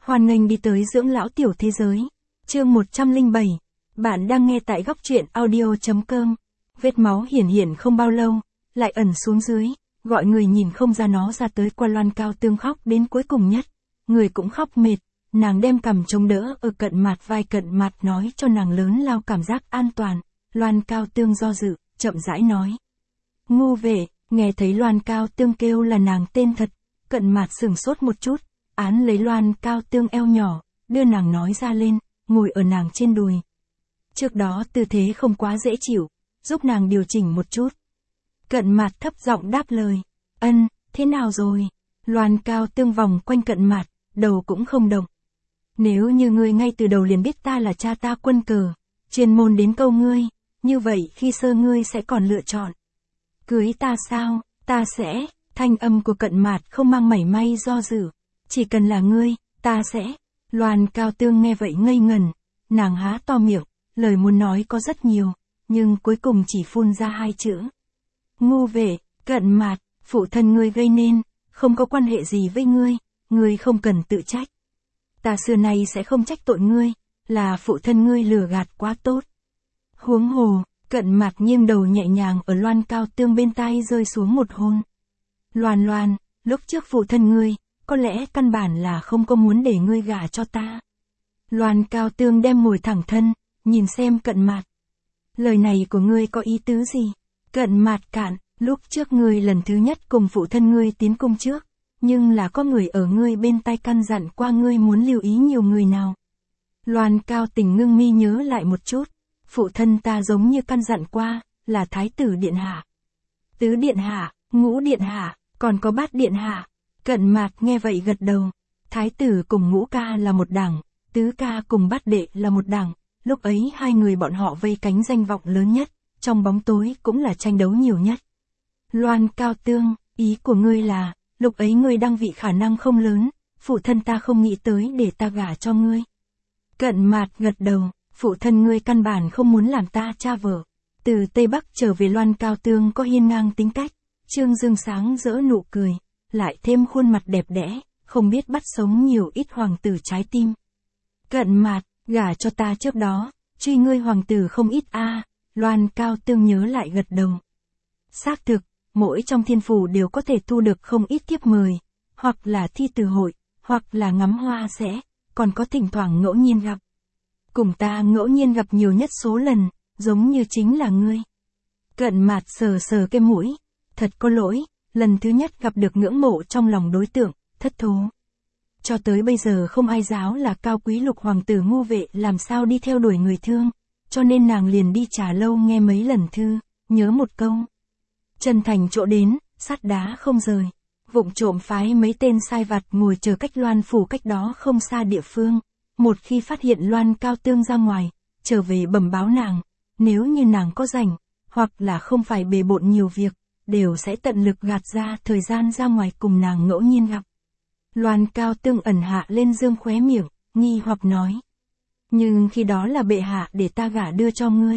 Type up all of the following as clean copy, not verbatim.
Hoan nghênh đi tới dưỡng lão tiểu thế giới. Chương 107. Bạn đang nghe tại góc truyện audio.com. Vết máu hiển không bao lâu, lại ẩn xuống dưới, gọi người nhìn không ra nó ra tới qua Loan Cao Tương khóc đến cuối cùng nhất. Người cũng khóc mệt, nàng đem cằm chống đỡ ở cận mặt vai, cận mặt nói cho nàng lớn lao cảm giác an toàn. Loan Cao Tương do dự, chậm rãi nói. Ngu vệ, nghe thấy Loan Cao Tương kêu là nàng tên thật, cận mặt sửng sốt một chút, án lấy Loan Cao Tương eo nhỏ, đưa nàng nói ra lên, ngồi ở nàng trên đùi. Trước đó tư thế không quá dễ chịu, giúp nàng điều chỉnh một chút. Cận mặt thấp giọng đáp lời, ân, thế nào rồi? Loan Cao Tương vòng quanh cận mặt, đầu cũng không động. Nếu như ngươi ngay từ đầu liền biết ta là cha ta quân cờ, chuyên môn đến câu ngươi, như vậy khi sơ ngươi sẽ còn lựa chọn cưới ta sao? Ta sẽ, thanh âm của cận mạt không mang mảy may do dự, chỉ cần là ngươi, ta sẽ. Loan Cao Tương nghe vậy ngây ngần, nàng há to miệng, lời muốn nói có rất nhiều, nhưng cuối cùng chỉ phun ra hai chữ. Ngu vệ, cận mạt, phụ thân ngươi gây nên, không có quan hệ gì với ngươi không cần tự trách. Ta xưa nay sẽ không trách tội ngươi, là phụ thân ngươi lừa gạt quá tốt. Huống hồ, cận mặt nghiêng đầu nhẹ nhàng ở Loan Cao Tương bên tai rơi xuống một hôn. Loan, lúc trước phụ thân ngươi, có lẽ căn bản là không có muốn để ngươi gả cho ta. Loan Cao Tương đem ngồi thẳng thân, nhìn xem cận mặt. Lời này của ngươi có ý tứ gì? Cận mặt cạn, lúc trước ngươi lần thứ nhất cùng phụ thân ngươi tiến cung trước, nhưng là có người ở ngươi bên tai căn dặn qua ngươi muốn lưu ý nhiều người nào. Loan Cao Tình ngưng mi nhớ lại một chút, phụ thân ta giống như căn dặn qua, là thái tử điện hạ, tứ điện hạ, ngũ điện hạ, còn có bát điện hạ. Cận mạt nghe vậy gật đầu, thái tử cùng ngũ ca là một đảng, tứ ca cùng bát đệ là một đảng, lúc ấy hai người bọn họ vây cánh danh vọng lớn nhất, trong bóng tối cũng là tranh đấu nhiều nhất. Loan Cao Tương, ý của ngươi là, lúc ấy ngươi đăng vị khả năng không lớn, phụ thân ta không nghĩ tới để ta gả cho ngươi. Cận mạt gật đầu, phụ thân ngươi căn bản không muốn làm ta cha vợ. Từ Tây Bắc trở về Loan Cao Tương có hiên ngang tính cách, Trương Dương sáng rỡ nụ cười, lại thêm khuôn mặt đẹp đẽ, không biết bắt sống nhiều ít hoàng tử trái tim. Cận mạt, gả cho ta trước đó, truy ngươi hoàng tử không ít a. Loan Cao Tương nhớ lại gật đầu. Xác thực, mỗi trong thiên phủ đều có thể thu được không ít thiếp mời, hoặc là thi từ hội, hoặc là ngắm hoa sẽ, còn có thỉnh thoảng ngẫu nhiên gặp. Cùng ta ngẫu nhiên gặp nhiều nhất số lần, giống như chính là ngươi. Cận mạt sờ cái mũi, thật có lỗi, lần thứ nhất gặp được ngưỡng mộ trong lòng đối tượng, thất thố. Cho tới bây giờ không ai giáo là cao quý lục hoàng tử ngu vệ làm sao đi theo đuổi người thương, cho nên nàng liền đi Trà Lâu nghe mấy lần thư, nhớ một câu. Chân thành chỗ đến, sắt đá không rời. Vụng trộm phái mấy tên sai vặt ngồi chờ cách Loan phủ cách đó không xa địa phương. Một khi phát hiện Loan Cao Tương ra ngoài, trở về bẩm báo nàng, nếu như nàng có rảnh, hoặc là không phải bề bộn nhiều việc, đều sẽ tận lực gạt ra thời gian ra ngoài cùng nàng ngẫu nhiên gặp. Loan Cao Tương ẩn hạ lên dương khóe miệng, nghi hoặc nói. Nhưng khi đó là bệ hạ để ta gả đưa cho ngươi.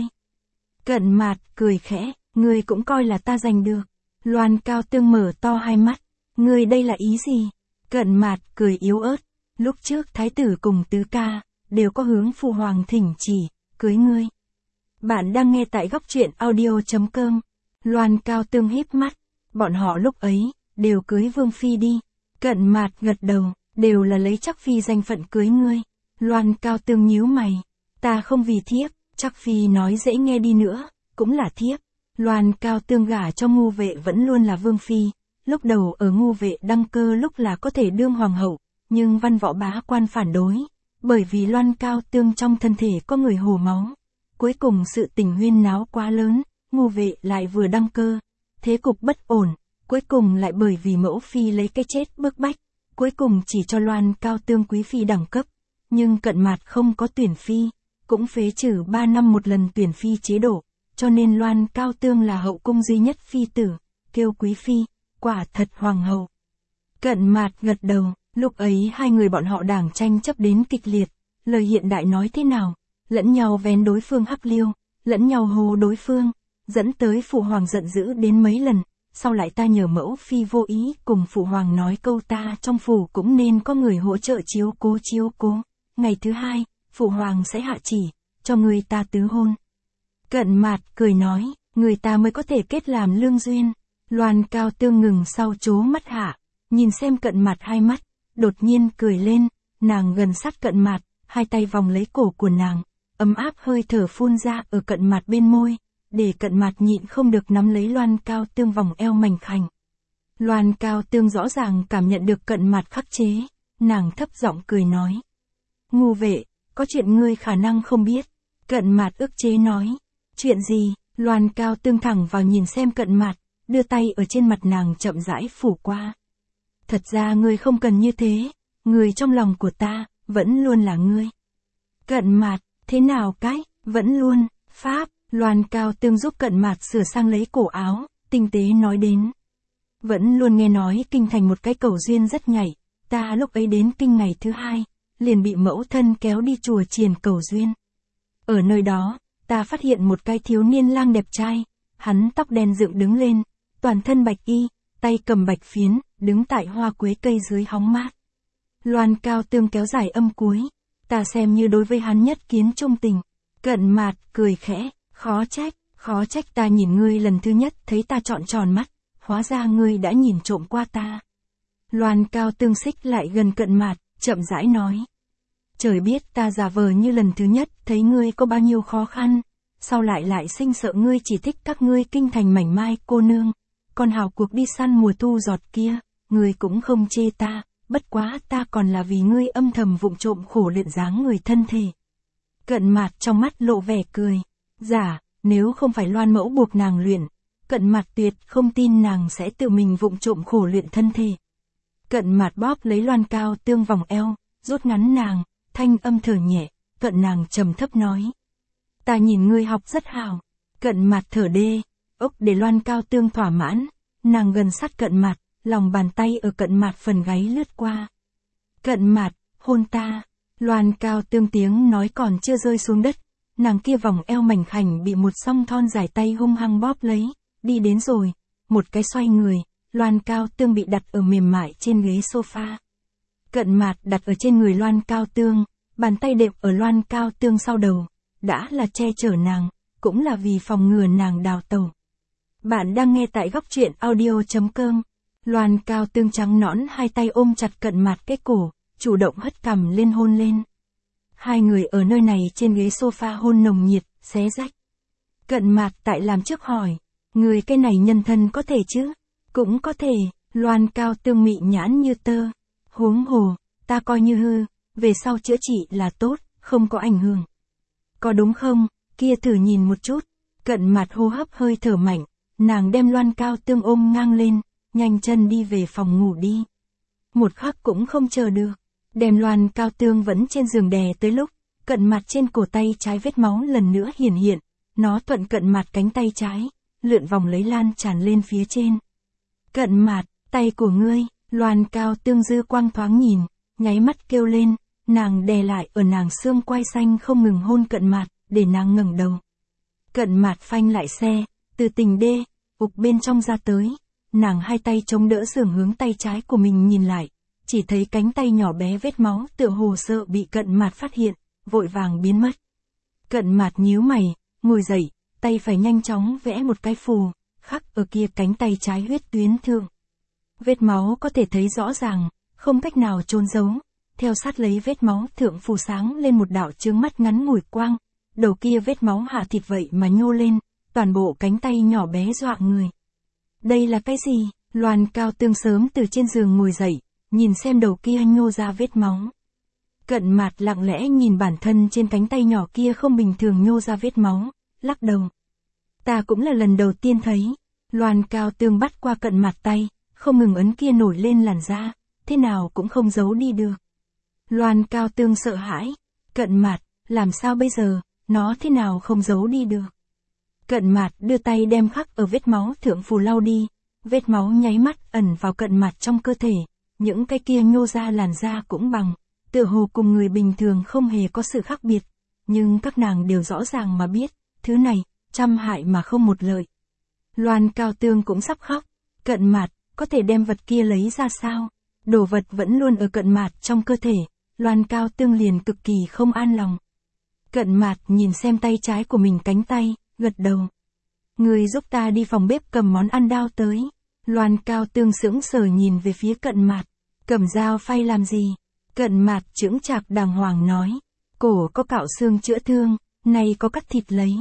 Cận mạt cười khẽ, ngươi cũng coi là ta giành được. Loan Cao Tương mở to hai mắt, ngươi đây là ý gì? Cận mạt cười yếu ớt, lúc trước thái tử cùng tứ ca, đều có hướng phụ hoàng thỉnh chỉ, cưới ngươi. Bạn đang nghe tại góc truyện audio.com. Loan Cao Tương híp mắt, bọn họ lúc ấy, đều cưới vương phi đi. Cận mạt gật đầu, đều là lấy chắc phi danh phận cưới ngươi. Loan Cao Tương nhíu mày, ta không vì thiếp, chắc phi nói dễ nghe đi nữa, cũng là thiếp. Loan Cao Tương gả cho ngu vệ vẫn luôn là vương phi, lúc đầu ở ngu vệ đăng cơ lúc là có thể đương hoàng hậu, nhưng văn võ bá quan phản đối, bởi vì Loan Cao Tương trong thân thể có người hồ máu. Cuối cùng sự tình huyên náo quá lớn, ngu vệ lại vừa đăng cơ, thế cục bất ổn, cuối cùng lại bởi vì mẫu phi lấy cái chết bức bách, cuối cùng chỉ cho Loan Cao Tương quý phi đẳng cấp, nhưng cận mạt không có tuyển phi, cũng phế trừ 3 năm một lần tuyển phi chế độ, cho nên Loan Cao Tương là hậu cung duy nhất phi tử, kêu quý phi, quả thật hoàng hậu. Cận mạt gật đầu, lúc ấy hai người bọn họ đảng tranh chấp đến kịch liệt, lời hiện đại nói thế nào, lẫn nhau vén đối phương hắc liêu, lẫn nhau hồ đối phương, dẫn tới phụ hoàng giận dữ đến mấy lần, sau lại ta nhờ mẫu phi vô ý cùng phụ hoàng nói câu ta trong phủ cũng nên có người hỗ trợ chiếu cố. Ngày thứ hai, phụ hoàng sẽ hạ chỉ, cho người ta tứ hôn. Cận Mạt cười nói, người ta mới có thể kết làm lương duyên. Loan Cao Tương ngừng sau chố mắt hạ, nhìn xem Cận Mạt hai mắt, đột nhiên cười lên, nàng gần sát Cận Mạt, hai tay vòng lấy cổ của nàng, ấm áp hơi thở phun ra ở Cận Mạt bên môi, để Cận Mạt nhịn không được nắm lấy Loan Cao Tương vòng eo mảnh khảnh. Loan Cao Tương rõ ràng cảm nhận được Cận Mạt khắc chế, nàng thấp giọng cười nói. Ngu vệ, có chuyện ngươi khả năng không biết. Cận Mạt ức chế nói. Chuyện gì? Loan Cao Tương thẳng vào nhìn xem Cận Mạt, đưa tay ở trên mặt nàng chậm rãi phủ qua. Thật ra ngươi không cần như thế, người trong lòng của ta, vẫn luôn là ngươi. Cận Mạt, thế nào cái, vẫn luôn, Pháp, Loan Cao Tương giúp Cận Mạt sửa sang lấy cổ áo, tinh tế nói đến. Vẫn luôn nghe nói kinh thành một cái cầu duyên rất nhảy, ta lúc ấy đến kinh ngày thứ hai, liền bị mẫu thân kéo đi chùa Triền cầu duyên. Ở nơi đó, ta phát hiện một cái thiếu niên lang đẹp trai, hắn tóc đen dựng đứng lên, toàn thân bạch y, tay cầm bạch phiến, đứng tại hoa quế cây dưới hóng mát. Loan Cao Tương kéo dài âm cuối, ta xem như đối với hắn nhất kiến trung tình. Cận Mạt cười khẽ, khó trách ta nhìn ngươi lần thứ nhất thấy ta trọn tròn mắt, hóa ra ngươi đã nhìn trộm qua ta. Loan Cao Tương xích lại gần Cận Mạt, chậm rãi nói. Trời biết ta giả vờ như lần thứ nhất thấy ngươi có bao nhiêu khó khăn, sau lại sinh sợ ngươi chỉ thích các ngươi kinh thành mảnh mai cô nương, còn hào cuộc đi săn mùa thu giọt kia, ngươi cũng không chê ta, bất quá ta còn là vì ngươi âm thầm vụng trộm khổ luyện dáng người thân thể. Cận Mạt trong mắt lộ vẻ cười, nếu không phải Loan mẫu buộc nàng luyện, Cận Mạt tuyệt không tin nàng sẽ tự mình vụng trộm khổ luyện thân thể. Cận Mạt bóp lấy Loan Cao Tương vòng eo, rút ngắn nàng, thanh âm thở nhẹ, Cận nàng trầm thấp nói. Ta nhìn ngươi học rất hào. Cận Mạt thở đê, để Loan Cao Tương thỏa mãn, nàng gần sát Cận Mạt, lòng bàn tay ở Cận Mạt phần gáy lướt qua. Cận Mạt, hôn ta. Loan Cao Tương tiếng nói còn chưa rơi xuống đất, nàng kia vòng eo mảnh khảnh bị một song thon dài tay hung hăng bóp lấy, đi đến rồi, một cái xoay người, Loan Cao Tương bị đặt ở mềm mại trên ghế sofa. Cận Mạt đặt ở trên người Loan Cao Tương, bàn tay đệm ở Loan Cao Tương sau đầu, đã là che chở nàng, cũng là vì phòng ngừa nàng đào tẩu. Bạn đang nghe tại góc truyện audio.com. Loan Cao Tương trắng nõn hai tay ôm chặt Cận Mạt cái cổ, chủ động hất cằm lên hôn lên. Hai người ở nơi này trên ghế sofa hôn nồng nhiệt, xé rách. Cận Mạt tại làm trước hỏi, người cái này nhân thân có thể chứ? Cũng có thể. Loan Cao Tương mị nhãn như tơ. Huống hồ, ta coi như hư, về sau chữa trị là tốt, không có ảnh hưởng. Có đúng không? Kia thử nhìn một chút. Cận Mạt hô hấp hơi thở mạnh, nàng đem Loan Cao Tương ôm ngang lên, nhanh chân đi về phòng ngủ đi. Một khắc cũng không chờ được, đem Loan Cao Tương vẫn trên giường đè tới lúc, Cận Mạt trên cổ tay trái vết máu lần nữa hiển hiện, nó thuận Cận Mạt cánh tay trái, lượn vòng lấy lan tràn lên phía trên. Cận Mạt, tay của ngươi. Loan Cao Tương dư quang thoáng nhìn, nháy mắt kêu lên, nàng đè lại ở nàng xương quai xanh không ngừng hôn Cận Mạt, để nàng ngẩng đầu. Cận Mạt phanh lại xe, từ tình đê, bên trong ra tới, nàng hai tay chống đỡ giường hướng tay trái của mình nhìn lại, chỉ thấy cánh tay nhỏ bé vết máu tựa hồ sợ bị Cận Mạt phát hiện, vội vàng biến mất. Cận Mạt nhíu mày, ngồi dậy, tay phải nhanh chóng vẽ một cái phù, khắc ở kia cánh tay trái huyết tuyến thượng. Vết máu có thể thấy rõ ràng, không cách nào trốn giấu, theo sát lấy vết máu thượng phù sáng lên một đạo chướng mắt ngắn ngủi quang, đầu kia vết máu hạ thịt vậy mà nhô lên, toàn bộ cánh tay nhỏ bé dọa người. Đây là cái gì? Loan Cao Tương sớm từ trên giường ngồi dậy, nhìn xem đầu kia nhô ra vết máu. Cận Mạt lặng lẽ nhìn bản thân trên cánh tay nhỏ kia không bình thường nhô ra vết máu, lắc đầu. Ta cũng là lần đầu tiên thấy. Loan Cao Tương bắt qua Cận Mạt tay, không ngừng ấn kia nổi lên làn da, thế nào cũng không giấu đi được. Loan Cao Tương sợ hãi, Cận Mạt, làm sao bây giờ, nó thế nào không giấu đi được. Cận Mạt đưa tay đem khắc ở vết máu thượng phù lau đi, vết máu nháy mắt ẩn vào Cận Mạt trong cơ thể, những cái kia nhô ra làn da cũng bằng, tựa hồ cùng người bình thường không hề có sự khác biệt, nhưng các nàng đều rõ ràng mà biết, thứ này, trăm hại mà không một lợi. Loan Cao Tương cũng sắp khóc, Cận Mạt, có thể đem vật kia lấy ra sao? Đồ vật vẫn luôn ở Cận Mạt trong cơ thể, Loan Cao Tương liền cực kỳ không an lòng. Cận Mạt nhìn xem tay trái của mình cánh tay, gật đầu. Người giúp ta đi phòng bếp cầm món ăn đao tới. Loan Cao Tương sững sờ nhìn về phía Cận Mạt. Cầm dao phay làm gì? Cận Mạt chững chạc đàng hoàng nói. Cổ có cạo xương chữa thương, nay có cắt thịt lấy.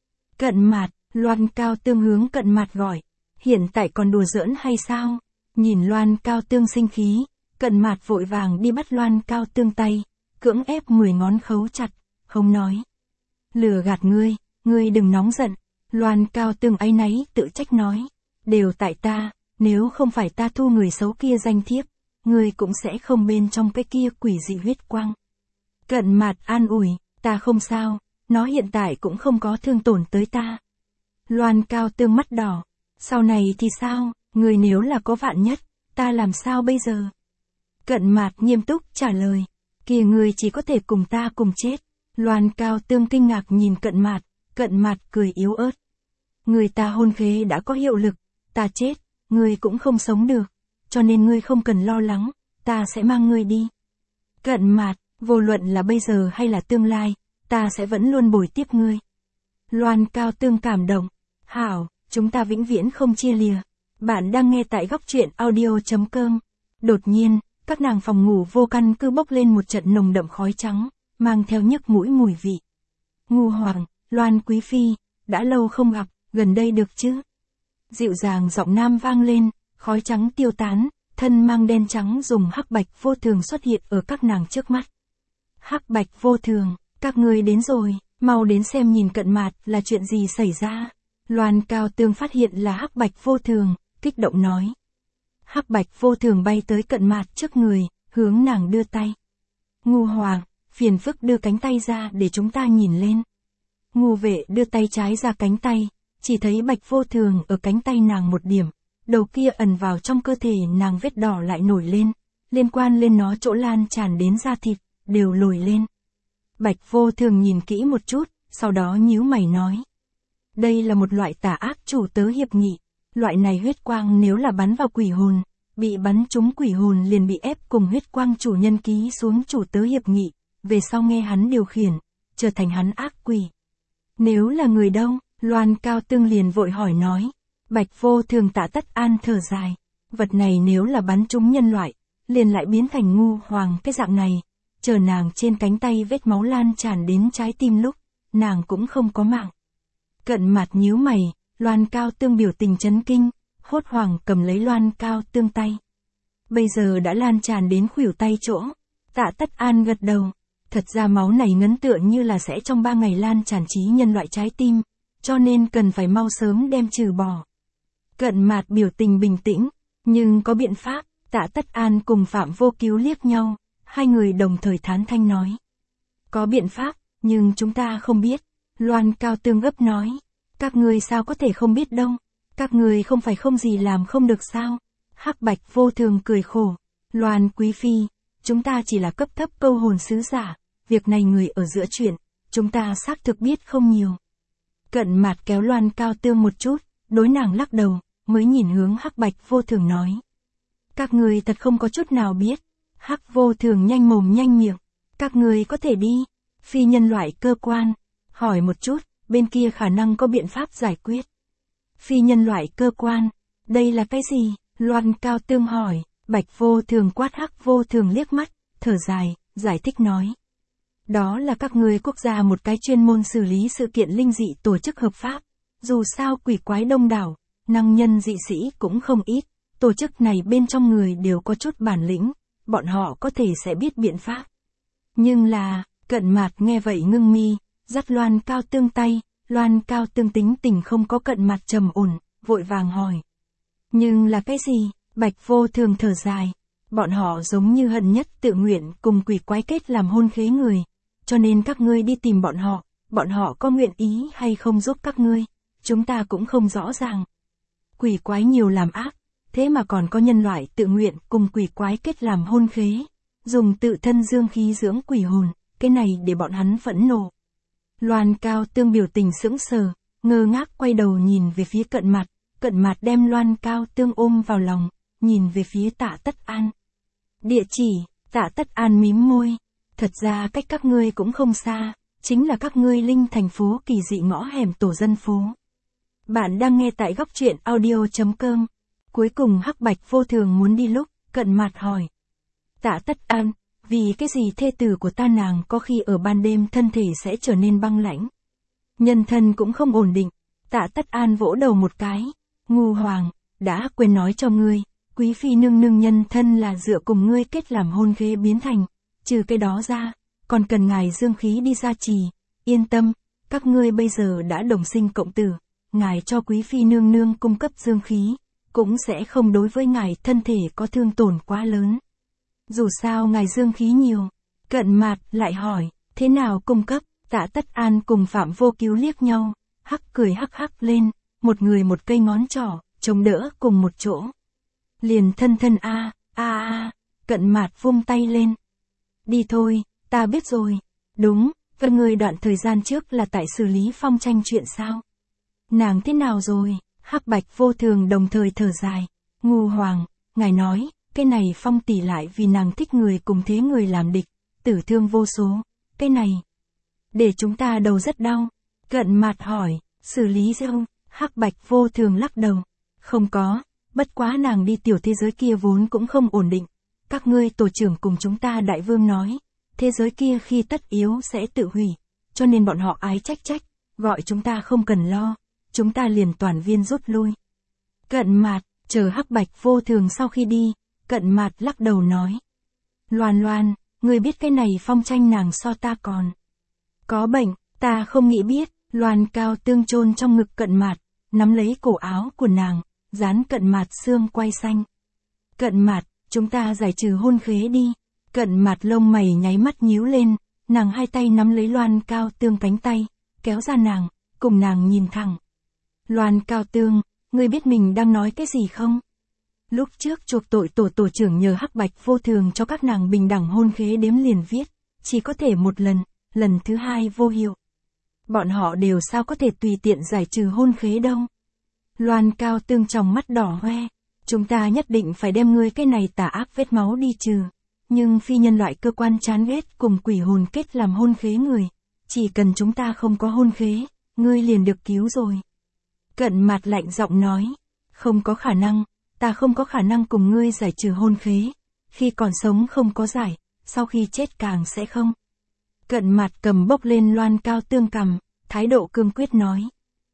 Cận Mạt, Loan Cao Tương hướng Cận Mạt gọi. Hiện tại còn đùa giỡn hay sao? Nhìn Loan Cao Tương sinh khí, Cận Mạt vội vàng đi bắt Loan Cao Tương tay, cưỡng ép 10 ngón khấu chặt, không nói. Lừa gạt ngươi đừng nóng giận. Loan Cao Tương áy náy tự trách nói. Đều tại ta, nếu không phải ta thu người xấu kia danh thiếp, ngươi cũng sẽ không bên trong cái kia quỷ dị huyết quang. Cận Mạt an ủi, ta không sao, nó hiện tại cũng không có thương tổn tới ta. Loan Cao Tương mắt đỏ, sau này thì sao, ngươi nếu là có vạn nhất, ta làm sao bây giờ? Cận Mạt nghiêm túc trả lời, kìa ngươi chỉ có thể cùng ta cùng chết. Loan Cao Tương kinh ngạc nhìn Cận Mạt cười yếu ớt. Người ta hôn khế đã có hiệu lực, ta chết, ngươi cũng không sống được, cho nên ngươi không cần lo lắng, ta sẽ mang ngươi đi. Cận Mạt, vô luận là bây giờ hay là tương lai, ta sẽ vẫn luôn bồi tiếp ngươi. Loan Cao Tương cảm động, hảo, chúng ta vĩnh viễn không chia lìa. Bạn đang nghe tại góc truyện audio.com. Đột nhiên, các nàng phòng ngủ vô căn cứ bốc lên một trận nồng đậm khói trắng, mang theo nhức mũi mùi vị. Ngu Hoàng, Loan Quý Phi, đã lâu không gặp, gần đây được chứ? Dịu dàng giọng nam vang lên, khói trắng tiêu tán, thân mang đen trắng dùng hắc bạch vô thường xuất hiện ở các nàng trước mắt. Hắc bạch vô thường, các ngươi đến rồi, mau đến xem nhìn Cận Mạt là chuyện gì xảy ra. Loan Cao Tương phát hiện là hắc bạch vô thường, kích động nói. Hắc bạch vô thường bay tới Cận Mạt trước người, hướng nàng đưa tay. Ngu Hoàng, phiền phức đưa cánh tay ra để chúng ta nhìn lên. Ngu Vệ đưa tay trái ra cánh tay, chỉ thấy bạch vô thường ở cánh tay nàng một điểm, đầu kia ẩn vào trong cơ thể nàng vết đỏ lại nổi lên, liên quan lên nó chỗ lan tràn đến da thịt, đều lồi lên. Bạch vô thường nhìn kỹ một chút, sau đó nhíu mày nói. Đây là một loại tà ác chủ tớ hiệp nghị, loại này huyết quang nếu là bắn vào quỷ hồn, bị bắn trúng quỷ hồn liền bị ép cùng huyết quang chủ nhân ký xuống chủ tớ hiệp nghị, về sau nghe hắn điều khiển, trở thành hắn ác quỷ. Nếu là người đâu? Loan Cao Tương liền vội hỏi nói. Bạch vô thường Tạ Tất An thở dài. Vật này nếu là bắn trúng nhân loại, liền lại biến thành Ngu Hoàng cái dạng này. Chờ nàng trên cánh tay vết máu lan tràn đến trái tim lúc, nàng cũng không có mạng. Cận Mạt nhíu mày, Loan Cao Tương biểu tình chấn kinh, hốt hoảng cầm lấy Loan Cao Tương tay. Bây giờ đã lan tràn đến khuỷu tay chỗ. Tạ Tất An gật đầu. Thật ra máu này ngấn tựa như là sẽ trong 3 ngày lan tràn trí nhân loại trái tim, cho nên cần phải mau sớm đem trừ bỏ. Cận Mạt biểu tình bình tĩnh, nhưng có biện pháp. Tạ Tất An cùng Phạm Vô Cứu liếc nhau, hai người đồng thời thán thanh nói. Có biện pháp, nhưng chúng ta không biết. Loan Cao Tương gấp nói. Các ngươi sao có thể không biết đâu, các ngươi không phải không gì làm không được sao? Hắc bạch vô thường cười khổ. Loan Quý Phi, chúng ta chỉ là cấp thấp câu hồn sứ giả, việc này người ở giữa chuyện, chúng ta xác thực biết không nhiều. Cận Mạt kéo Loan Cao Tương một chút, đối nàng lắc đầu, mới nhìn hướng Hắc bạch vô thường nói. Các ngươi thật không có chút nào biết. Hắc vô thường nhanh mồm nhanh miệng. Các ngươi có thể đi. Phi nhân loại cơ quan. Hỏi một chút, bên kia khả năng có biện pháp giải quyết. Phi nhân loại cơ quan. Đây là cái gì? Loan Cao Tương hỏi. Bạch vô thường quát Hắc vô thường liếc mắt, thở dài, giải thích nói. Đó là các ngươi quốc gia một cái chuyên môn xử lý sự kiện linh dị tổ chức hợp pháp. Dù sao quỷ quái đông đảo, năng nhân dị sĩ cũng không ít. Tổ chức này bên trong người đều có chút bản lĩnh, bọn họ có thể sẽ biết biện pháp. Nhưng là, Cận Mạt nghe vậy ngưng mi, dắt Loan Cao Tương tay, Loan Cao Tương tính tình không có Cận Mạt trầm ổn, vội vàng hỏi. Nhưng là cái gì? Bạch vô thường thở dài. Bọn họ giống như hận nhất tự nguyện cùng quỷ quái kết làm hôn khế người, cho nên các ngươi đi tìm bọn họ có nguyện ý hay không giúp các ngươi, chúng ta cũng không rõ ràng. Quỷ quái nhiều làm ác. Thế mà còn có nhân loại tự nguyện cùng quỷ quái kết làm hôn khế, dùng tự thân dương khí dưỡng quỷ hồn, cái này để bọn hắn phẫn nộ. Loan Cao Tương biểu tình sững sờ, ngơ ngác quay đầu nhìn về phía Cận Mạt, Cận Mạt đem Loan Cao Tương ôm vào lòng, nhìn về phía Tạ Tất An. Địa chỉ, Tạ Tất An mím môi. Thật ra cách các ngươi cũng không xa, chính là các ngươi Linh thành phố kỳ dị ngõ hẻm tổ dân phố. Bạn đang nghe tại góc truyện audio.com. Cuối cùng Hắc Bạch vô thường muốn đi lúc, Cận Mạt hỏi. Tạ Tất An, vì cái gì thê tử của ta nàng có khi ở ban đêm thân thể sẽ trở nên băng lãnh. Nhân thân cũng không ổn định. Tạ Tất An vỗ đầu một cái. Ngu hoàng, đã quên nói cho ngươi, quý phi nương nương nhân thân là dựa cùng ngươi kết làm hôn khế biến thành. Trừ cái đó ra, còn cần ngài dương khí đi gia trì. Yên tâm, các ngươi bây giờ đã đồng sinh cộng tử. Ngài cho quý phi nương nương cung cấp dương khí, cũng sẽ không đối với ngài thân thể có thương tổn quá lớn. Dù sao ngài dương khí nhiều. Cận Mạt lại hỏi, thế nào cung cấp? Tạ Tất An cùng Phạm Vô Cứu liếc nhau, hắc cười hắc hắc lên, một người một cây ngón trỏ, chống đỡ cùng một chỗ. Liền thân thân Cận Mạt vung tay lên. Đi thôi, ta biết rồi. Đúng, các ngươi đoạn thời gian trước là tại xử lý Phong Tranh chuyện sao? Nàng thế nào rồi? Hắc Bạch vô thường đồng thời thở dài. Ngu hoàng, ngài nói, cái này Phong tỷ lại vì nàng thích người cùng thế người làm địch, tử thương vô số. Cái này, để chúng ta đầu rất đau. Cận Mạt hỏi, xử lý không? Hắc Bạch vô thường lắc đầu. Không có, bất quá nàng đi tiểu thế giới kia vốn cũng không ổn định. Các ngươi tổ trưởng cùng chúng ta đại vương nói, thế giới kia khi tất yếu sẽ tự hủy, cho nên bọn họ ái trách, gọi chúng ta không cần lo, chúng ta liền toàn viên rút lui. Cận Mạt, chờ Hắc Bạch vô thường sau khi đi, Cận Mạt lắc đầu nói. Loan, ngươi biết cái này Phong Tranh nàng so ta còn có bệnh, ta không nghĩ biết. Loan Cao Tương chôn trong ngực Cận Mạt, nắm lấy cổ áo của nàng, dán Cận Mạt xương quai xanh. Cận Mạt, chúng ta giải trừ hôn khế đi. Cận Mạt lông mày nháy mắt nhíu lên, nàng hai tay nắm lấy Loan Cao Tương cánh tay, kéo ra nàng, cùng nàng nhìn thẳng. Loan Cao Tương, ngươi biết mình đang nói cái gì không? Lúc trước chuộc tội tổ trưởng nhờ Hắc Bạch vô thường cho các nàng bình đẳng hôn khế đếm liền viết, chỉ có thể một lần thứ hai vô hiệu. Bọn họ đều sao có thể tùy tiện giải trừ hôn khế đâu. Loan Cao Tương trong mắt đỏ hoe, chúng ta nhất định phải đem ngươi cái này tà ác vết máu đi trừ. Nhưng phi nhân loại cơ quan chán ghét cùng quỷ hồn kết làm hôn khế người. Chỉ cần chúng ta không có hôn khế, ngươi liền được cứu rồi. Cận Mạt lạnh giọng nói, không có khả năng, ta không có khả năng cùng ngươi giải trừ hôn khế. Khi còn sống không có giải, sau khi chết càng sẽ không. Cận Mạt cầm bốc lên Loan Cao Tương cằm, thái độ cương quyết nói.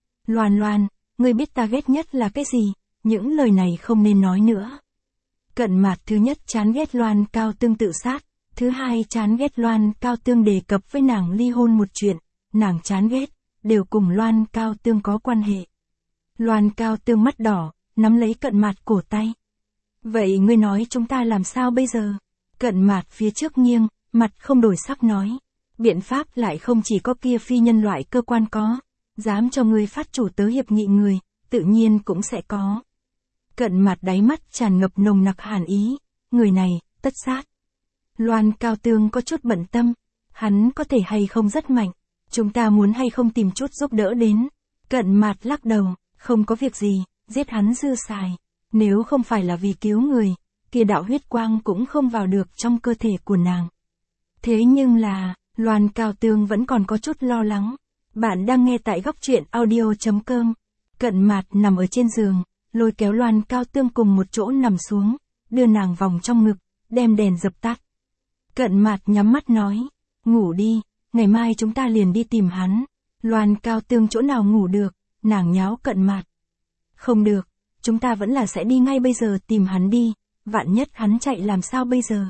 Loan, ngươi biết ta ghét nhất là cái gì? Những lời này không nên nói nữa. Cận Mạt thứ nhất chán ghét Loan Cao Tương tự sát, thứ hai chán ghét Loan Cao Tương đề cập với nàng ly hôn một chuyện, nàng chán ghét, đều cùng Loan Cao Tương có quan hệ. Loan Cao Tương mắt đỏ, nắm lấy Cận Mạt cổ tay. Vậy ngươi nói chúng ta làm sao bây giờ? Cận Mạt phía trước nghiêng, mặt không đổi sắc nói. Biện pháp lại không chỉ có kia phi nhân loại cơ quan có, dám cho ngươi phát chủ tớ hiệp nghị người, tự nhiên cũng sẽ có. Cận Mạt đáy mắt tràn ngập nồng nặc hàn ý, người này, tất sát. Loan Cao Tương có chút bận tâm, hắn có thể hay không rất mạnh, chúng ta muốn hay không tìm chút giúp đỡ đến. Cận Mạt lắc đầu, không có việc gì, giết hắn dư xài, nếu không phải là vì cứu người, kia đạo huyết quang cũng không vào được trong cơ thể của nàng. Thế nhưng là, Loan Cao Tương vẫn còn có chút lo lắng. Bạn đang nghe tại góc truyện audio.com. Cận Mạt nằm ở trên giường, lôi kéo Loan Cao Tương cùng một chỗ nằm xuống, đưa nàng vòng trong ngực, đem đèn dập tắt. Cận Mạt nhắm mắt nói, ngủ đi, ngày mai chúng ta liền đi tìm hắn. Loan Cao Tương chỗ nào ngủ được, nàng nháo Cận Mạt. Không được, chúng ta vẫn là sẽ đi ngay bây giờ tìm hắn đi, vạn nhất hắn chạy làm sao bây giờ.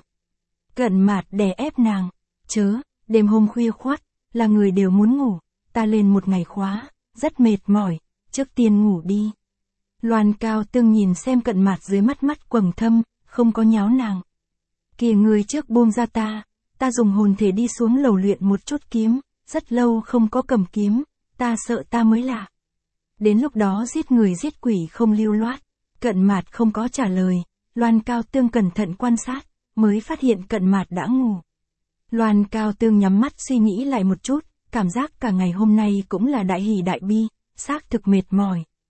Cận Mạt đè ép nàng, chớ, đêm hôm khuya khoắt, là người đều muốn ngủ, ta lên một ngày khóa, rất mệt mỏi, trước tiên ngủ đi. Loan Cao Tương nhìn xem Cận Mạt dưới mắt quầng thâm, không có nháo nàng. Kìa người trước buông ra ta dùng hồn thể đi xuống lầu luyện một chút kiếm, rất lâu không có cầm kiếm, ta sợ ta mới lạ. Đến lúc đó giết người giết quỷ không lưu loát. Cận Mạt không có trả lời, Loan Cao Tương cẩn thận quan sát, mới phát hiện Cận Mạt đã ngủ. Loan Cao Tương nhắm mắt suy nghĩ lại một chút, cảm giác cả ngày hôm nay cũng là đại hỉ đại bi, xác thực mệt mỏi.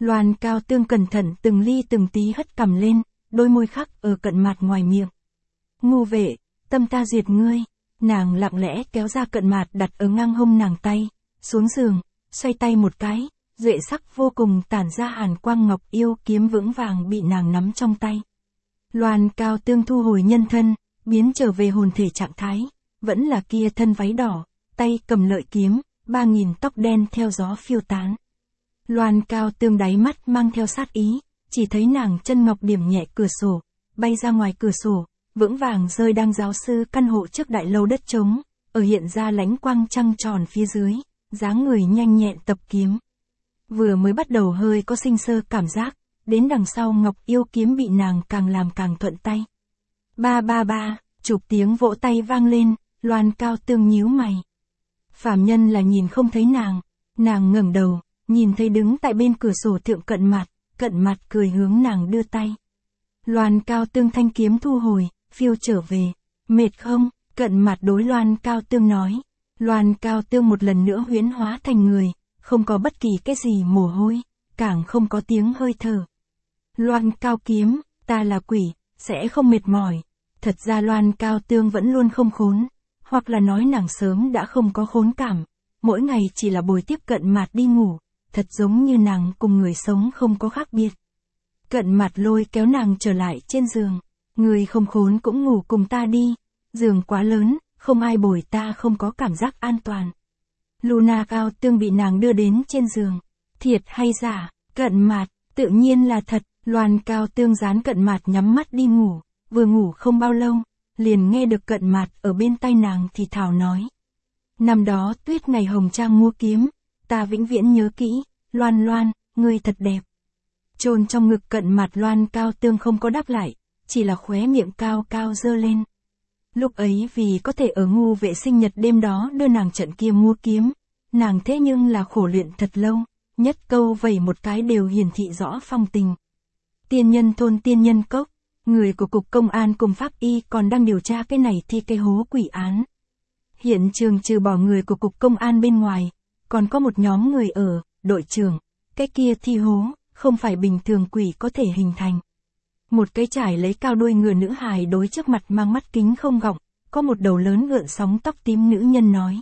Loan Cao Tương cẩn thận từng ly từng tí hất cằm lên, đôi môi khắc ở cận mặt ngoài miệng. Ngu vệ, tâm ta duyệt ngươi. Nàng lặng lẽ kéo ra cận mặt đặt ở ngang hông nàng tay, xuống giường, xoay tay một cái, duệ sắc vô cùng tản ra hàn quang ngọc yêu kiếm vững vàng bị nàng nắm trong tay. Loan Cao Tương thu hồi nhân thân, biến trở về hồn thể trạng thái, vẫn là kia thân váy đỏ, tay cầm lợi kiếm, 3000 tóc đen theo gió phiêu tán. Loan Cao Tương đáy mắt mang theo sát ý, chỉ thấy nàng chân ngọc điểm nhẹ cửa sổ, bay ra ngoài cửa sổ, vững vàng rơi đang giáo sư căn hộ trước đại lâu đất trống, ở hiện ra lánh quang trăng tròn phía dưới, dáng người nhanh nhẹn tập kiếm. Vừa mới bắt đầu hơi có sinh sơ cảm giác, đến đằng sau ngọc yêu kiếm bị nàng càng làm càng thuận tay. Ba ba ba, chục tiếng vỗ tay vang lên, Loan Cao Tương nhíu mày. Phàm nhân là nhìn không thấy nàng ngẩng đầu, nhìn thấy đứng tại bên cửa sổ thượng cận mặt cười hướng nàng đưa tay. Loan Cao Tương thanh kiếm thu hồi, phiêu trở về. Mệt không? Cận mặt đối Loan Cao Tương nói. Loan Cao Tương một lần nữa huyễn hóa thành người, không có bất kỳ cái gì mồ hôi, càng không có tiếng hơi thở. Loan Cao kiếm, ta là quỷ, sẽ không mệt mỏi. Thật ra Loan Cao Tương vẫn luôn không khốn, hoặc là nói nàng sớm đã không có khốn cảm, mỗi ngày chỉ là bồi tiếp cận mặt đi ngủ, thật giống như nàng cùng người sống không có khác biệt. Cận mặt lôi kéo nàng trở lại trên giường, người không khốn cũng ngủ cùng ta đi, giường quá lớn, không ai bồi ta không có cảm giác an toàn. Luna Cao Tương bị nàng đưa đến trên giường, thiệt hay giả, cận mặt, tự nhiên là thật. Loan Cao Tương dán cận mặt nhắm mắt đi ngủ, vừa ngủ không bao lâu, liền nghe được cận mặt ở bên tai nàng thì thào nói. Năm đó tuyết ngày hồng trang mua kiếm, ta vĩnh viễn nhớ kỹ, Loan, ngươi thật đẹp. Chôn trong ngực cận mặt Loan Cao Tương không có đáp lại, chỉ là khóe miệng cao cao giơ lên. Lúc ấy vì có thể ở ngu vệ sinh nhật đêm đó đưa nàng trận kia mua kiếm, nàng thế nhưng là khổ luyện thật lâu, nhất câu vẩy một cái đều hiển thị rõ phong tình. Tiên nhân thôn tiên nhân cốc, người của cục công an cùng pháp y còn đang điều tra cái này thi cây hố quỷ án. Hiện trường trừ bỏ người của cục công an bên ngoài, còn có một nhóm người ở, đội trưởng, cái kia thi hố, không phải bình thường quỷ có thể hình thành. Một cái trải lấy cao đuôi ngựa nữ hài đối trước mặt mang mắt kính không gọng, có một đầu lớn gợn sóng tóc tím nữ nhân nói.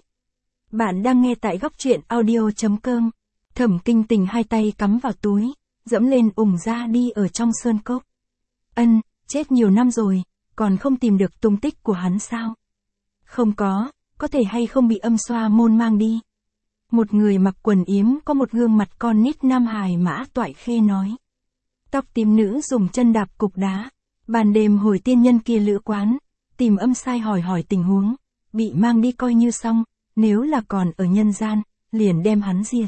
Bạn đang nghe tại góc truyện audio.com. Thẩm Kinh Tình hai tay cắm vào túi, dẫm lên ủng ra đi ở trong sơn cốc. Ân, chết nhiều năm rồi, còn không tìm được tung tích của hắn sao? Không có thể hay không bị âm xoa môn mang đi. Một người mặc quần yếm có một gương mặt con nít nam hài Mã Toại Khê nói. Tóc tím nữ dùng chân đạp cục đá, ban đêm hồi tiên nhân kia lữ quán, tìm âm sai hỏi tình huống, bị mang đi coi như xong, nếu là còn ở nhân gian, liền đem hắn diệt.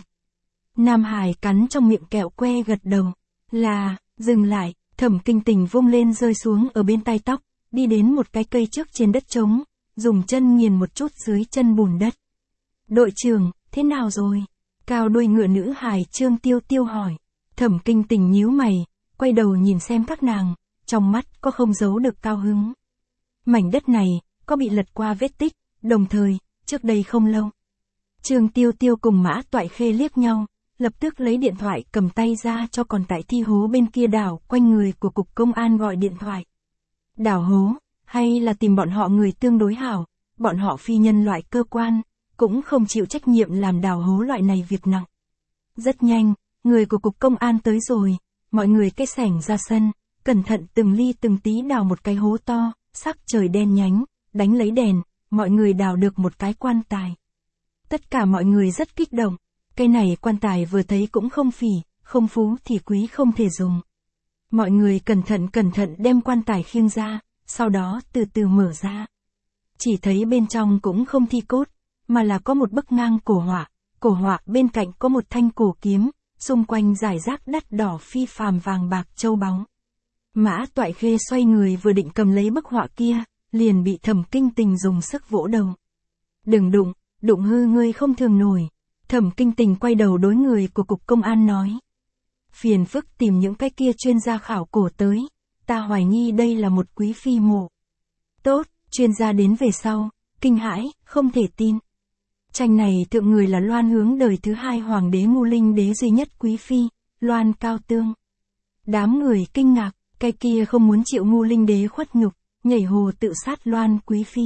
Nam hài cắn trong miệng kẹo que gật đầu, là, dừng lại, Thẩm Kinh Tình vung lên rơi xuống ở bên tai tóc, đi đến một cái cây trước trên đất trống, dùng chân nghiền một chút dưới chân bùn đất. Đội trưởng, thế nào rồi? Cao đuôi ngựa nữ hài Trương Tiêu Tiêu hỏi. Thẩm Kinh Tình nhíu mày, quay đầu nhìn xem các nàng, trong mắt có không giấu được cao hứng. Mảnh đất này, có bị lật qua vết tích, đồng thời, trước đây không lâu. Trương Tiêu Tiêu cùng Mã Toại Khê liếc nhau, lập tức lấy điện thoại cầm tay ra cho còn tại thi hố bên kia đảo quanh người của cục công an gọi điện thoại. Đảo hố, hay là tìm bọn họ người tương đối hảo, bọn họ phi nhân loại cơ quan, cũng không chịu trách nhiệm làm đào hố loại này việc nặng. Rất nhanh, người của cục công an tới rồi, mọi người cái sảnh ra sân, cẩn thận từng ly từng tí đào một cái hố to, sắc trời đen nhánh, đánh lấy đèn, mọi người đào được một cái quan tài. Tất cả mọi người rất kích động, cái này quan tài vừa thấy cũng không phỉ, không phú thì quý không thể dùng. Mọi người cẩn thận đem quan tài khiêng ra, sau đó từ từ mở ra. Chỉ thấy bên trong cũng không thi cốt, mà là có một bức ngang cổ họa bên cạnh có một thanh cổ kiếm, xung quanh rải rác đắt đỏ phi phàm vàng bạc châu báu. Mã Toại Khê xoay người vừa định cầm lấy bức họa kia, liền bị Thẩm Kinh Tình dùng sức vỗ đầu. Đừng đụng hư ngươi không thường nổi. Thẩm Kinh Tình quay đầu đối người của cục công an nói. Phiền phức tìm những cái kia chuyên gia khảo cổ tới, ta hoài nghi đây là một quý phi mộ. Tốt, chuyên gia đến về sau, kinh hãi, không thể tin. Tranh này thượng người là Loan Hướng đời thứ hai hoàng đế Ngô Linh đế duy nhất quý phi, Loan Cao Tương. Đám người kinh ngạc, cái kia không muốn chịu Ngu Linh Đế khuất nhục, nhảy hồ tự sát Loan Quý Phi.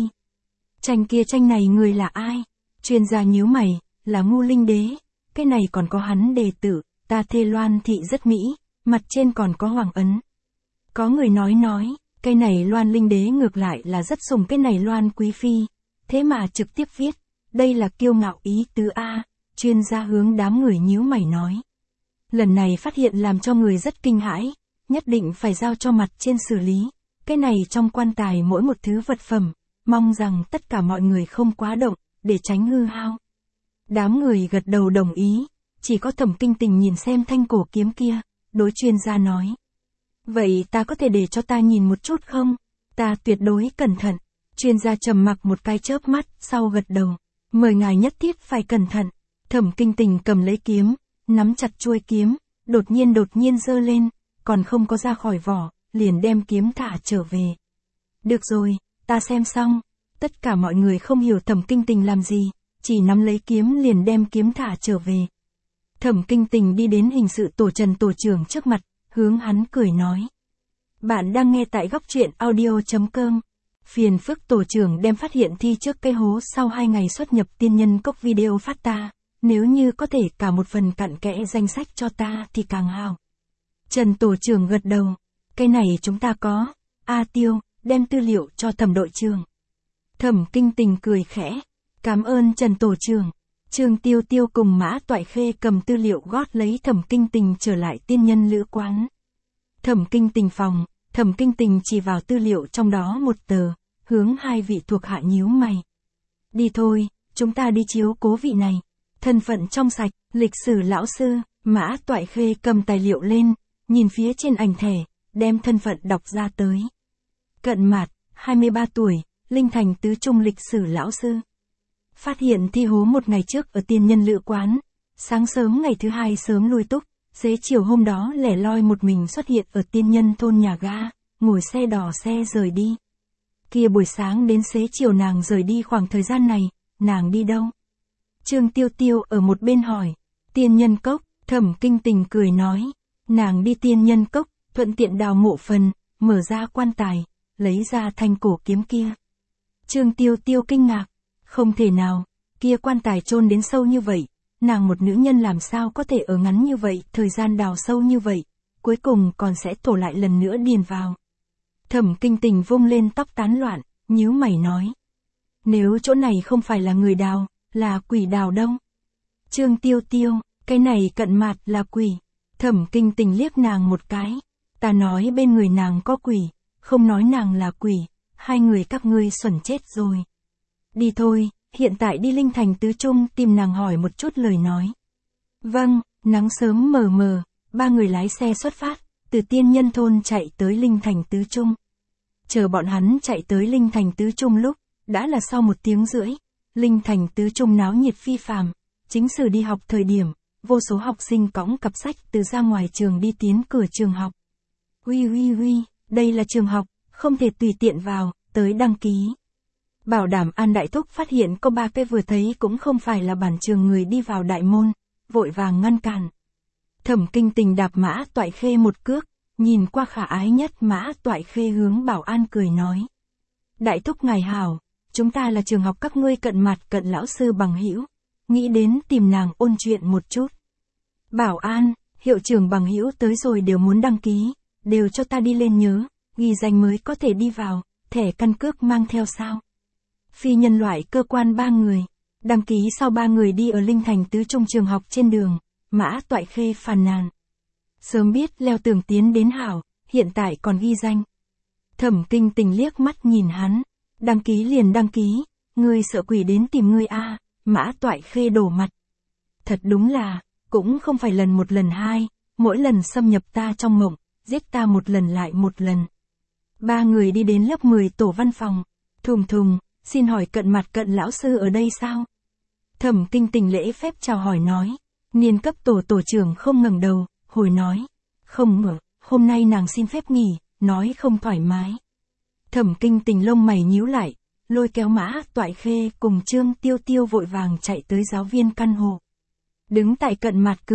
Tranh này người là ai? Chuyên gia nhíu mày, là Ngu Linh Đế, cái này còn có hắn đề tử, ta thê Loan thị rất mỹ, mặt trên còn có hoàng ấn. Có người nói, cái này Loan Linh Đế ngược lại là rất sùng cái này Loan Quý Phi, thế mà trực tiếp viết, đây là kiêu ngạo ý tứ A, chuyên gia hướng đám người nhíu mày nói. Lần này phát hiện làm cho người rất kinh hãi, nhất định phải giao cho mặt trên xử lý, cái này trong quan tài mỗi một thứ vật phẩm, mong rằng tất cả mọi người không quá động, để tránh hư hao. Đám người gật đầu đồng ý, chỉ có Thẩm Kinh Tình nhìn xem thanh cổ kiếm kia, đối chuyên gia nói. Vậy ta có thể để cho ta nhìn một chút không? Ta tuyệt đối cẩn thận. Chuyên gia trầm mặc một cái chớp mắt, sau gật đầu. Mời ngài nhất thiết phải cẩn thận. Thẩm Kinh Tình cầm lấy kiếm, nắm chặt chuôi kiếm, đột nhiên giơ lên, còn không có ra khỏi vỏ, liền đem kiếm thả trở về. Được rồi, ta xem xong. Tất cả mọi người không hiểu Thẩm Kinh Tình làm gì, chỉ nắm lấy kiếm liền đem kiếm thả trở về. Thẩm Kinh Tình đi đến hình sự tổ Trần tổ trưởng trước mặt, hướng hắn cười nói. Bạn đang nghe tại góc truyện audio.com. Phiền phức tổ trưởng đem phát hiện thi trước cây hố sau 2 ngày xuất nhập tiên nhân cốc video phát ta, nếu như có thể cả một phần cặn kẽ danh sách cho ta thì càng hào. Trần tổ trưởng gật đầu, cái này chúng ta có, Tiêu, đem tư liệu cho Thẩm đội trưởng. Thẩm Kinh Tình cười khẽ, cảm ơn Trần tổ trưởng. Trương Tiêu Tiêu cùng Mã Toại Khê cầm tư liệu gót lấy Thẩm Kinh Tình trở lại tiên nhân lữ quán. Thẩm Kinh Tình phòng, Thẩm Kinh Tình chỉ vào tư liệu trong đó một tờ, hướng 2 vị thuộc hạ nhíu mày. Đi thôi, chúng ta đi chiếu cố vị này. Thân phận trong sạch, lịch sử lão sư, Mã Toại Khê cầm tài liệu lên, nhìn phía trên ảnh thẻ, đem thân phận đọc ra tới. Cận Mạt, 23 tuổi, Linh Thành tứ trung lịch sử lão sư. Phát hiện thi hố một ngày trước ở tiên nhân lữ quán. Sáng sớm ngày thứ 2 sớm lui túc, xế chiều hôm đó lẻ loi một mình xuất hiện ở tiên nhân thôn nhà ga, ngồi xe đỏ xe rời đi. Kia buổi sáng đến xế chiều nàng rời đi khoảng thời gian này, nàng đi đâu? Trương Tiêu Tiêu ở một bên hỏi. Tiên nhân cốc, Thẩm Kinh Tình cười nói. Nàng đi tiên nhân cốc, thuận tiện đào mộ phần, mở ra quan tài, lấy ra thanh cổ kiếm kia. Trương Tiêu Tiêu kinh ngạc. Không thể nào, kia quan tài chôn đến sâu như vậy, nàng một nữ nhân làm sao có thể ở ngắn như vậy, thời gian đào sâu như vậy, cuối cùng còn sẽ tổ lại lần nữa điền vào. Thẩm Kinh Tình vung lên tóc tán loạn, nhíu mày nói. Nếu chỗ này không phải là người đào, là quỷ đào đâu? Trương Tiêu Tiêu, cái này Cận Mạt là quỷ. Thẩm Kinh Tình liếc nàng một cái. Ta nói bên người nàng có quỷ, không nói nàng là quỷ, 2 người các ngươi xuẩn chết rồi. Đi thôi, hiện tại đi Linh Thành tứ trung tìm nàng hỏi một chút lời nói. Vâng, nắng sớm mờ mờ, 3 người lái xe xuất phát, từ tiên nhân thôn chạy tới Linh Thành tứ trung. Chờ bọn hắn chạy tới Linh Thành tứ trung lúc, đã là sau 1 tiếng rưỡi. Linh Thành tứ trung náo nhiệt phi phàm, chính sử đi học thời điểm, vô số học sinh cõng cặp sách từ ra ngoài trường đi tiến cửa trường học. Huy, đây là trường học, không thể tùy tiện vào, tới đăng ký. Bảo đảm An Đại Thúc phát hiện có 3 cái vừa thấy cũng không phải là bản trường người đi vào đại môn, vội vàng ngăn cản. Thẩm Kinh Tình đạp Mã Toại Khê một cước, nhìn qua khả ái nhất Mã Toại Khê hướng Bảo An cười nói. Đại Thúc ngài hảo, chúng ta là trường học các ngươi Cận Mạt Cận lão sư bằng hữu, nghĩ đến tìm nàng ôn chuyện một chút. Bảo An, hiệu trưởng bằng hữu tới rồi đều muốn đăng ký, đều cho ta đi lên nhớ, ghi danh mới có thể đi vào, thẻ căn cước mang theo sao? Phi nhân loại cơ quan 3 người, đăng ký sau 3 người đi ở Linh Thành tứ trung trường học trên đường, Mã Toại Khê phàn nàn. Sớm biết leo tường tiến đến hảo, hiện tại còn ghi danh. Thẩm Kinh Tình liếc mắt nhìn hắn, đăng ký liền đăng ký, ngươi sợ quỷ đến tìm ngươi a? Mã Toại Khê đổ mặt. Thật đúng là, cũng không phải lần 1 lần 2, mỗi lần xâm nhập ta trong mộng, giết ta 1 lần lại 1 lần. 3 người đi đến lớp 10 tổ văn phòng, thùng, xin hỏi Cận Mạt Cận lão sư ở đây sao? Thẩm Kinh Tình lễ phép chào hỏi nói, niên cấp tổ trưởng không ngẩng đầu, hồi nói, không mở, hôm nay nàng xin phép nghỉ, nói không thoải mái. Thẩm Kinh Tình lông mày nhíu lại, lôi kéo Mã Toại Khê cùng Trương Tiêu Tiêu vội vàng chạy tới giáo viên căn hộ. Đứng tại Cận Mạt cửa,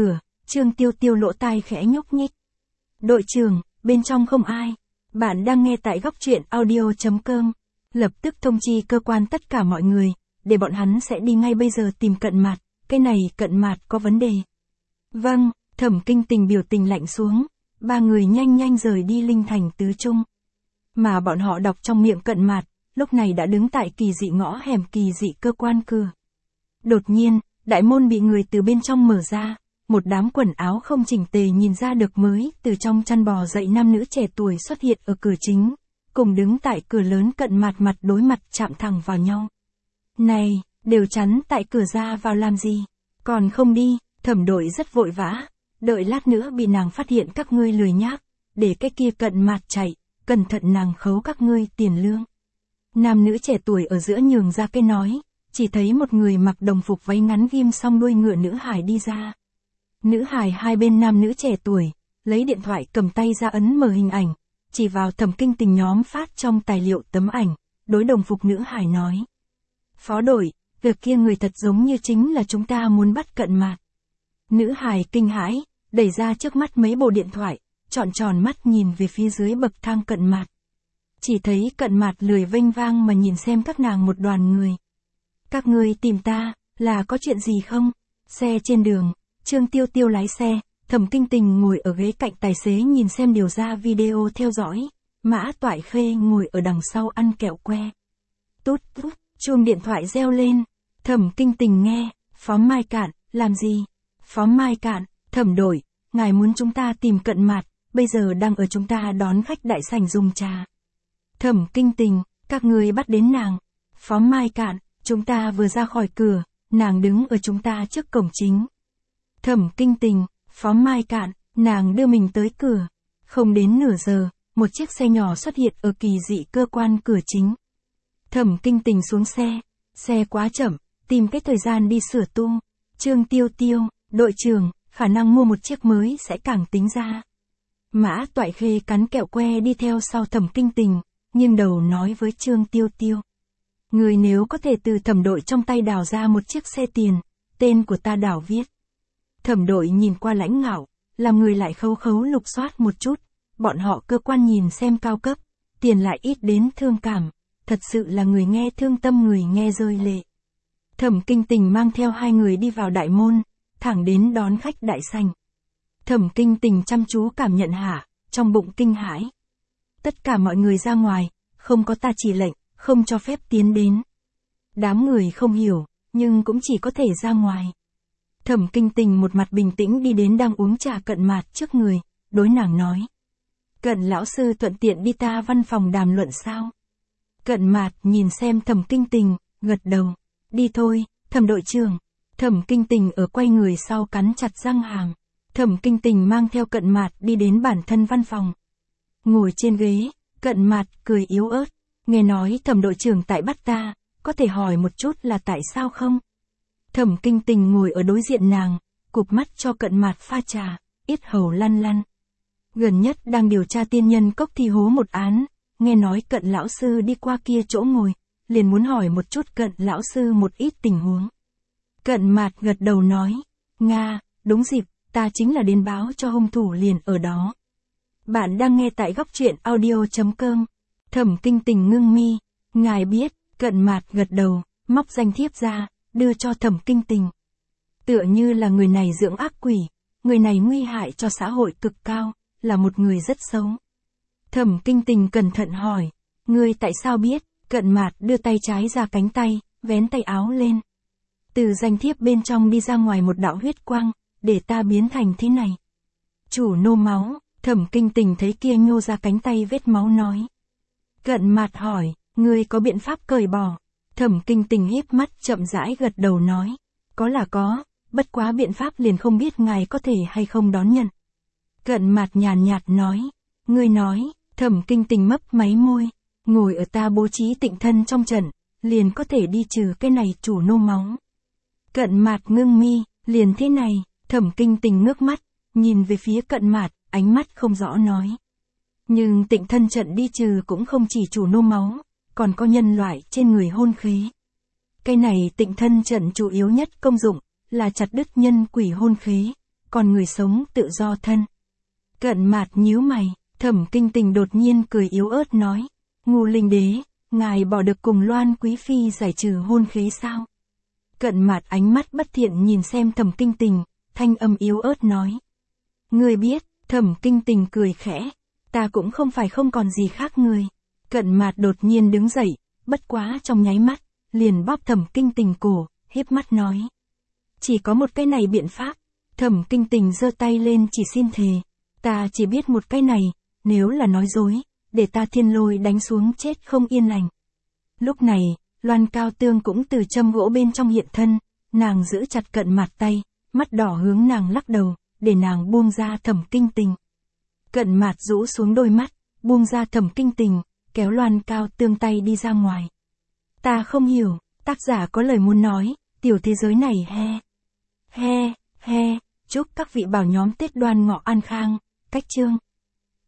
Trương Tiêu Tiêu lỗ tai khẽ nhúc nhích. Đội trưởng, bên trong không ai. Bạn đang nghe tại góc truyện audio.com. Lập tức thông chi cơ quan tất cả mọi người, để bọn hắn sẽ đi ngay bây giờ tìm Cận Mạt, cái này Cận Mạt có vấn đề. Vâng, Thẩm Kinh Tình biểu tình lạnh xuống, ba người nhanh nhanh rời đi Linh Thành Tứ Trung. Mà bọn họ đọc trong miệng Cận Mạt, lúc này đã đứng tại kỳ dị ngõ hẻm kỳ dị cơ quan cửa. Đột nhiên, đại môn bị người từ bên trong mở ra, một đám quần áo không chỉnh tề nhìn ra được mới từ trong chăn bò dậy nam nữ trẻ tuổi xuất hiện ở cửa chính, cùng đứng tại cửa lớn Cận Mạt mặt đối mặt chạm thẳng vào nhau. Này, đều chắn tại cửa ra vào làm gì? Còn không đi, Thẩm đội rất vội vã, đợi lát nữa bị nàng phát hiện các ngươi lười nhác, để cái kia Cận Mạt chạy, cẩn thận nàng khấu các ngươi tiền lương. Nam nữ trẻ tuổi ở giữa nhường ra cái nói, chỉ thấy một người mặc đồng phục váy ngắn ghim song đuôi ngựa nữ hài đi ra. Nữ hài hai bên nam nữ trẻ tuổi, lấy điện thoại cầm tay ra ấn mở hình ảnh, chỉ vào Thẩm Kinh Tình nhóm phát trong tài liệu tấm ảnh, đối đồng phục nữ hài nói. Phó đội, việc kia người thật giống như chính là chúng ta muốn bắt Cận Mạt. Nữ hài kinh hãi, đẩy ra trước mắt mấy bộ điện thoại, tròn tròn mắt nhìn về phía dưới bậc thang Cận Mạt. Chỉ thấy Cận Mạt lười vênh vang mà nhìn xem các nàng một đoàn người. Các ngươi tìm ta, là có chuyện gì không? Xe trên đường, Trương Tiêu Tiêu lái xe, Thẩm Kinh Tình ngồi ở ghế cạnh tài xế nhìn xem điều ra video theo dõi, Mã Toại Khê ngồi ở đằng sau ăn kẹo que. Tút tút, chuông điện thoại reo lên, Thẩm Kinh Tình nghe, Phó Mai Cạn, làm gì? Phó Mai Cạn, Thẩm đội, ngài muốn chúng ta tìm Cận Mạt, bây giờ đang ở chúng ta đón khách đại sảnh dùng trà. Thẩm Kinh Tình, các ngươi bắt đến nàng. Phó Mai Cạn, chúng ta vừa ra khỏi cửa, nàng đứng ở chúng ta trước cổng chính. Thẩm Kinh Tình, Phó Mai Cạn, nàng đưa mình tới cửa. Không đến nửa giờ, một chiếc xe nhỏ xuất hiện ở kỳ dị cơ quan cửa chính. Thẩm Kinh Tình xuống xe quá chậm, tìm cái thời gian đi sửa tu. Trương Tiêu Tiêu, đội trưởng, khả năng mua một chiếc mới sẽ càng tính ra. Mã Toại Khê cắn kẹo que đi theo sau Thẩm Kinh Tình, nghiêng đầu nói với Trương Tiêu Tiêu. Người nếu có thể từ Thẩm đội trong tay đào ra một chiếc xe tiền, tên của ta đảo viết. Thẩm đội nhìn qua lãnh ngạo, làm người lại khấu khấu lục soát một chút, bọn họ cơ quan nhìn xem cao cấp, tiền lại ít đến thương cảm, thật sự là người nghe thương tâm người nghe rơi lệ. Thẩm Kinh Tình mang theo hai người đi vào đại môn, thẳng đến đón khách đại sảnh. Thẩm Kinh Tình chăm chú cảm nhận hạ, trong bụng kinh hãi. Tất cả mọi người ra ngoài, không có ta chỉ lệnh, không cho phép tiến đến. Đám người không hiểu, nhưng cũng chỉ có thể ra ngoài. Thẩm Kinh Tình một mặt bình tĩnh đi đến đang uống trà Cận Mạt trước người, đối nàng nói. Cận lão sư thuận tiện đi ta văn phòng đàm luận sao? Cận Mạt nhìn xem Thẩm Kinh Tình, gật đầu. Đi thôi, Thẩm đội trưởng. Thẩm Kinh Tình ở quay người sau cắn chặt răng hàm. Thẩm Kinh Tình mang theo Cận Mạt đi đến bản thân văn phòng. Ngồi trên ghế, Cận Mạt cười yếu ớt. Nghe nói Thẩm đội trưởng tại bắt ta, có thể hỏi một chút là tại sao không? Thẩm Kinh Tình ngồi ở đối diện nàng, cụp mắt cho Cận Mạt pha trà, yết hầu lăn lăn. Gần nhất đang điều tra tiên nhân cốc thi hố một án, nghe nói Cận lão sư đi qua kia chỗ ngồi, liền muốn hỏi một chút Cận lão sư một ít tình huống. Cận Mạt gật đầu nói, Nga, đúng dịp, ta chính là đến báo cho hung thủ liền ở đó. Bạn đang nghe tại góc truyện audio.com. Thẩm Kinh Tình ngưng mi, ngài biết, Cận Mạt gật đầu, móc danh thiếp ra, đưa cho Thẩm Kinh Tình. Tựa như là người này dưỡng ác quỷ, người này nguy hại cho xã hội cực cao, là một người rất xấu. Thẩm Kinh Tình cẩn thận hỏi, ngươi tại sao biết? Cận Mạt đưa tay trái ra cánh tay, vén tay áo lên. Từ danh thiếp bên trong đi ra ngoài một đạo huyết quang, để ta biến thành thế này. Chủ nô máu, Thẩm Kinh Tình thấy kia nhô ra cánh tay vết máu nói. Cận Mạt hỏi, ngươi có biện pháp cởi bỏ? Thẩm Kinh Tình híp mắt chậm rãi gật đầu nói. Có là có, bất quá biện pháp liền không biết ngài có thể hay không đón nhận. Cận Mạt nhàn nhạt nói. Ngươi nói, Thẩm Kinh Tình mấp máy môi. Ngồi ở ta bố trí tịnh thân trong trận, liền có thể đi trừ cái này chủ nô máu. Cận Mạt ngưng mi, liền thế này, Thẩm Kinh Tình ngước mắt, nhìn về phía Cận Mạt, ánh mắt không rõ nói. Nhưng tịnh thân trận đi trừ cũng không chỉ chủ nô máu, còn có nhân loại trên người hôn khí. Cái này tịnh thân trận chủ yếu nhất công dụng, là chặt đứt nhân quỷ hôn khí, còn người sống tự do thân. Cận Mạt nhíu mày, Thẩm Kinh Tình đột nhiên cười yếu ớt nói, Ngũ Linh Đế, ngài bỏ được cùng Loan Quý Phi giải trừ hôn khế sao? Cận Mạt ánh mắt bất thiện nhìn xem Thẩm Kinh Tình, thanh âm yếu ớt nói. Ngươi biết, Thẩm Kinh Tình cười khẽ, ta cũng không phải không còn gì khác ngươi. Cận Mạt đột nhiên đứng dậy, bất quá trong nháy mắt, liền bóp Thẩm Kinh Tình cổ, híp mắt nói. Chỉ có một cái này biện pháp. Thẩm Kinh Tình giơ tay lên chỉ xin thề, ta chỉ biết một cái này, nếu là nói dối, để ta thiên lôi đánh xuống chết không yên lành. Lúc này, Loan Cao Tương cũng từ châm gỗ bên trong hiện thân, nàng giữ chặt Cận Mạt tay, mắt đỏ hướng nàng lắc đầu, để nàng buông ra Thẩm Kinh Tình. Cận Mạt rũ xuống đôi mắt, buông ra Thẩm Kinh Tình, kéo Loan Cao Tương tay đi ra ngoài. Ta không hiểu, tác giả có lời muốn nói, tiểu thế giới này he, chúc các vị bảo nhóm Tết Đoan Ngọ an khang, cách chương.